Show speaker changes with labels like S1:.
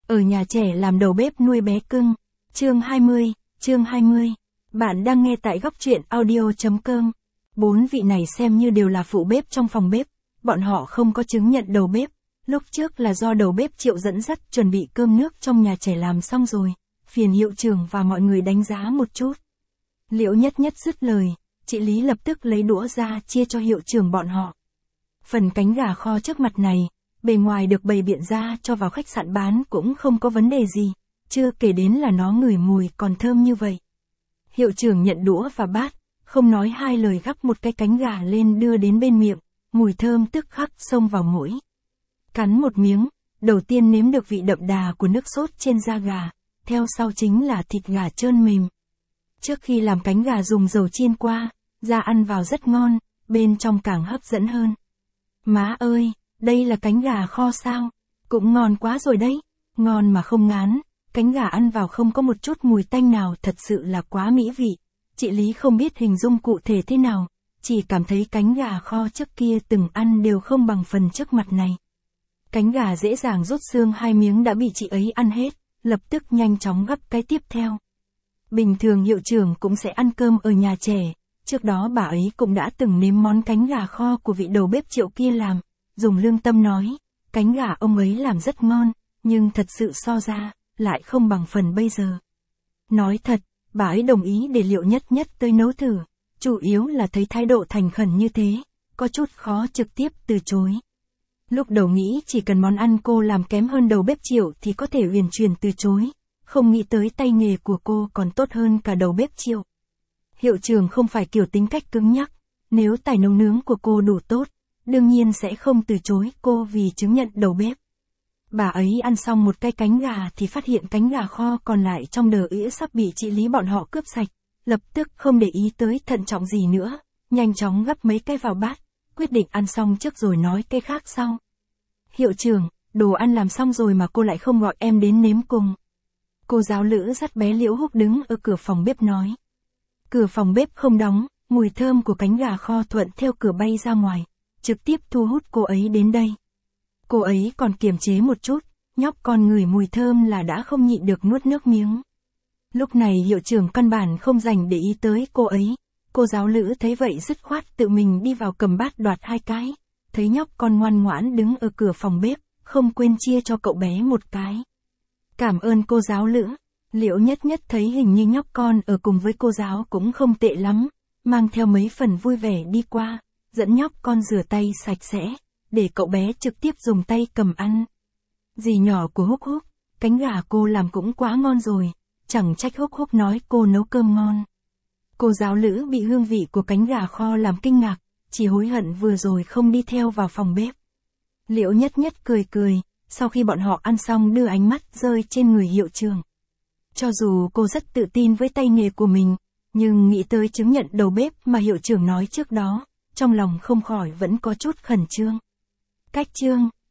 S1: Ở nhà trẻ làm đầu bếp nuôi bé cưng. Chương 20. Bạn đang nghe tại góc truyện audio.com. 4 vị này xem như đều là phụ bếp trong phòng bếp. Bọn họ không có chứng nhận đầu bếp. Lúc trước là do đầu bếp Triệu dẫn dắt chuẩn bị cơm nước trong nhà trẻ làm xong rồi. Phiền hiệu trưởng và mọi người đánh giá một chút. Liễu Nhất Nhất dứt lời, chị Lý lập tức lấy đũa ra chia cho hiệu trưởng bọn họ. Phần cánh gà kho trước mặt này, bề ngoài được bày biện ra cho vào khách sạn bán cũng không có vấn đề gì, chưa kể đến là nó ngửi mùi còn thơm như vậy. Hiệu trưởng nhận đũa và bát, không nói hai lời gắp một cái cánh gà lên đưa đến bên miệng, mùi thơm tức khắc xông vào mũi. Cắn một miếng, đầu tiên nếm được vị đậm đà của nước sốt trên da gà, theo sau chính là thịt gà trơn mềm. Trước khi làm cánh gà dùng dầu chiên qua, da ăn vào rất ngon, bên trong càng hấp dẫn hơn. Má ơi, đây là cánh gà kho sao? Cũng ngon quá rồi đấy, ngon mà không ngán, cánh gà ăn vào không có một chút mùi tanh nào, thật sự là quá mỹ vị. Chị Lý không biết hình dung cụ thể thế nào, chỉ cảm thấy cánh gà kho trước kia từng ăn đều không bằng phần trước mặt này. Cánh gà dễ dàng rút xương 2 miếng đã bị chị ấy ăn hết, lập tức nhanh chóng gắp cái tiếp theo. Bình thường hiệu trưởng cũng sẽ ăn cơm ở nhà trẻ, trước đó bà ấy cũng đã từng nếm món cánh gà kho của vị đầu bếp Triệu kia làm, dùng lương tâm nói, cánh gà ông ấy làm rất ngon, nhưng thật sự so ra, lại không bằng phần bây giờ. Nói thật, bà ấy đồng ý để Liễu Nhất Nhất tới nấu thử, chủ yếu là thấy thái độ thành khẩn như thế, có chút khó trực tiếp từ chối. Lúc đầu nghĩ chỉ cần món ăn cô làm kém hơn đầu bếp Triệu thì có thể uyển chuyển từ chối, không nghĩ tới tay nghề của cô còn tốt hơn cả đầu bếp Triệu. Hiệu trưởng không phải kiểu tính cách cứng nhắc, nếu tài nấu nướng của cô đủ tốt, đương nhiên sẽ không từ chối cô vì chứng nhận đầu bếp. Bà ấy ăn xong một cái cánh gà thì phát hiện cánh gà kho còn lại trong đờ ĩa sắp bị chị Lý bọn họ cướp sạch, lập tức không để ý tới thận trọng gì nữa, nhanh chóng gắp mấy cái vào bát, quyết định ăn xong trước rồi nói cái khác sau. Hiệu trưởng, đồ ăn làm xong rồi mà cô lại không gọi em đến nếm cùng. Cô giáo Lữ dắt bé Liễu Húc đứng ở cửa phòng bếp nói. Cửa phòng bếp không đóng, mùi thơm của cánh gà kho thuận theo cửa bay ra ngoài, trực tiếp thu hút cô ấy đến đây. Cô ấy còn kiềm chế một chút, nhóc con ngửi mùi thơm là đã không nhịn được nuốt nước miếng. Lúc này hiệu trưởng căn bản không dành để ý tới cô ấy, cô giáo Lữ thấy vậy dứt khoát tự mình đi vào cầm bát đoạt 2 cái, thấy nhóc con ngoan ngoãn đứng ở cửa phòng bếp, không quên chia cho cậu bé một cái. Cảm ơn cô giáo Lữ. Liễu Nhất Nhất thấy hình như nhóc con ở cùng với cô giáo cũng không tệ lắm, mang theo mấy phần vui vẻ đi qua, dẫn nhóc con rửa tay sạch sẽ, để cậu bé trực tiếp dùng tay cầm ăn. Dì nhỏ của Húc Húc, cánh gà cô làm cũng quá ngon rồi, chẳng trách Húc Húc nói cô nấu cơm ngon. Cô giáo Lữ bị hương vị của cánh gà kho làm kinh ngạc, chỉ hối hận vừa rồi không đi theo vào phòng bếp. Liễu Nhất Nhất cười cười, sau khi bọn họ ăn xong đưa ánh mắt rơi trên người hiệu trưởng. Cho dù cô rất tự tin với tay nghề của mình, nhưng nghĩ tới chứng nhận đầu bếp mà hiệu trưởng nói trước đó, trong lòng không khỏi vẫn có chút khẩn trương. Cách chương